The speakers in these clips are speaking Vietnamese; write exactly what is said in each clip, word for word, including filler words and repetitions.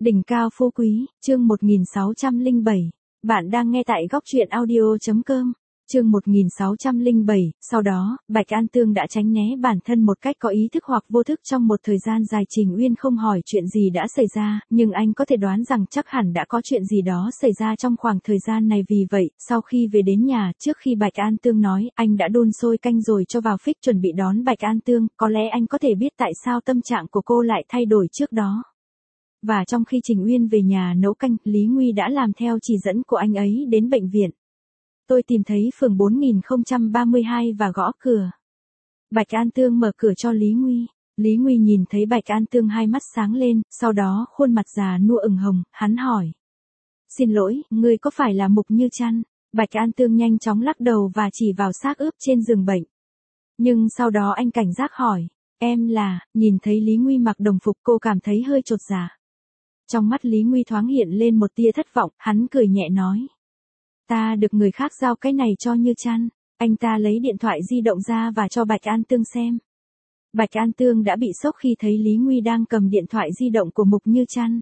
Đỉnh cao phú quý, chương một nghìn sáu trăm lẻ bảy. Bạn đang nghe tại góc truyện audio chấm com. Chương một nghìn sáu trăm lẻ bảy, sau đó, Bạch An Tương đã tránh né bản thân một cách có ý thức hoặc vô thức trong một thời gian dài. Trình Uyên không hỏi chuyện gì đã xảy ra, nhưng anh có thể đoán rằng chắc hẳn đã có chuyện gì đó xảy ra trong khoảng thời gian này. Vì vậy, sau khi về đến nhà, trước khi Bạch An Tương nói, anh đã đun sôi canh rồi cho vào phích chuẩn bị đón Bạch An Tương. Có lẽ anh có thể biết tại sao tâm trạng của cô lại thay đổi trước đó. Và trong khi Trình Uyên về nhà nấu canh, Lý Nguy đã làm theo chỉ dẫn của anh ấy đến bệnh viện. Tôi tìm thấy phường bốn nghìn không trăm ba mươi hai và gõ cửa. Bạch An Tương mở cửa cho Lý Nguy. Lý Nguy nhìn thấy Bạch An Tương hai mắt sáng lên, sau đó khuôn mặt già nua ửng hồng, hắn hỏi. Xin lỗi, ngươi có phải là Mục Như Trăn? Bạch An Tương nhanh chóng lắc đầu và chỉ vào xác ướp trên giường bệnh. Nhưng sau đó anh cảnh giác hỏi, em là, nhìn thấy Lý Nguy mặc đồng phục cô cảm thấy hơi chột dạ. Trong mắt Lý Nguy thoáng hiện lên một tia thất vọng, hắn cười nhẹ nói. Ta được người khác giao cái này cho Như Trăn. Anh ta lấy điện thoại di động ra và cho Bạch An Tương xem. Bạch An Tương đã bị sốc khi thấy Lý Nguy đang cầm điện thoại di động của Mục Như Trăn.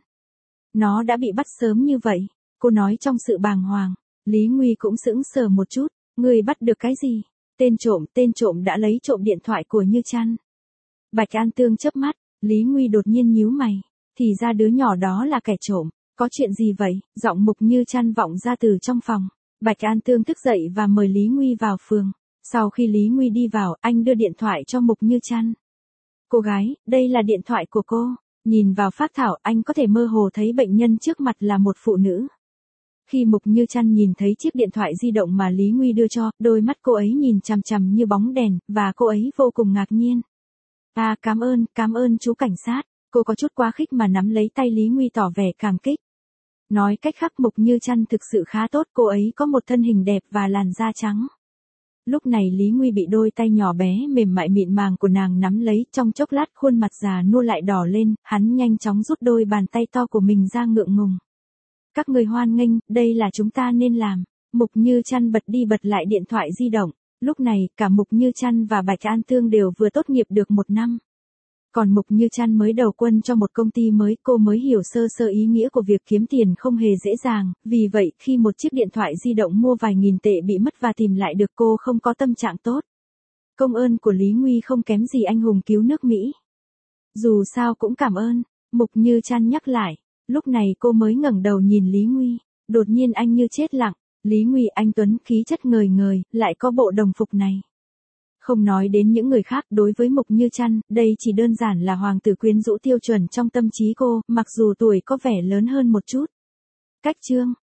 Nó đã bị bắt sớm như vậy, cô nói trong sự bàng hoàng. Lý Nguy cũng sững sờ một chút, người bắt được cái gì? Tên trộm, tên trộm đã lấy trộm điện thoại của Như Trăn. Bạch An Tương chớp mắt, Lý Nguy đột nhiên nhíu mày. Thì ra đứa nhỏ đó là kẻ trộm, có chuyện gì vậy? Giọng Mục Như Trăn vọng ra từ trong phòng. Bạch An Tương thức dậy và mời Lý Nguy vào phường. Sau khi Lý Nguy đi vào, anh đưa điện thoại cho Mục Như Trăn. Cô gái, đây là điện thoại của cô. Nhìn vào phác thảo, anh có thể mơ hồ thấy bệnh nhân trước mặt là một phụ nữ. Khi Mục Như Trăn nhìn thấy chiếc điện thoại di động mà Lý Nguy đưa cho, đôi mắt cô ấy nhìn chằm chằm như bóng đèn, và cô ấy vô cùng ngạc nhiên. À, cảm ơn, cảm ơn chú cảnh sát. Cô có chút quá khích mà nắm lấy tay Lý Nguy tỏ vẻ cảm kích. Nói cách khác Mục Như Trăn thực sự khá tốt, cô ấy có một thân hình đẹp và làn da trắng. Lúc này Lý Nguy bị đôi tay nhỏ bé mềm mại mịn màng của nàng nắm lấy, trong chốc lát khuôn mặt già nua lại đỏ lên, hắn nhanh chóng rút đôi bàn tay to của mình ra ngượng ngùng. Các người hoan nghênh, đây là chúng ta nên làm. Mục Như Trăn bật đi bật lại điện thoại di động. Lúc này, cả Mục Như Trăn và Bạch An Tương đều vừa tốt nghiệp được một năm. Còn Mục Như Trăn mới đầu quân cho một công ty mới, cô mới hiểu sơ sơ ý nghĩa của việc kiếm tiền không hề dễ dàng, vì vậy khi một chiếc điện thoại di động mua vài nghìn tệ bị mất và tìm lại được cô không có tâm trạng tốt. Công ơn của Lý Nguy không kém gì anh hùng cứu nước Mỹ. Dù sao cũng cảm ơn, Mục Như Trăn nhắc lại, lúc này cô mới ngẩng đầu nhìn Lý Nguy, đột nhiên anh như chết lặng, Lý Nguy anh tuấn khí chất ngời ngời, lại có bộ đồng phục này. Không nói đến những người khác, đối với Mục Như Trăn, đây chỉ đơn giản là hoàng tử quyến rũ tiêu chuẩn trong tâm trí cô, mặc dù tuổi có vẻ lớn hơn một chút. Cách chương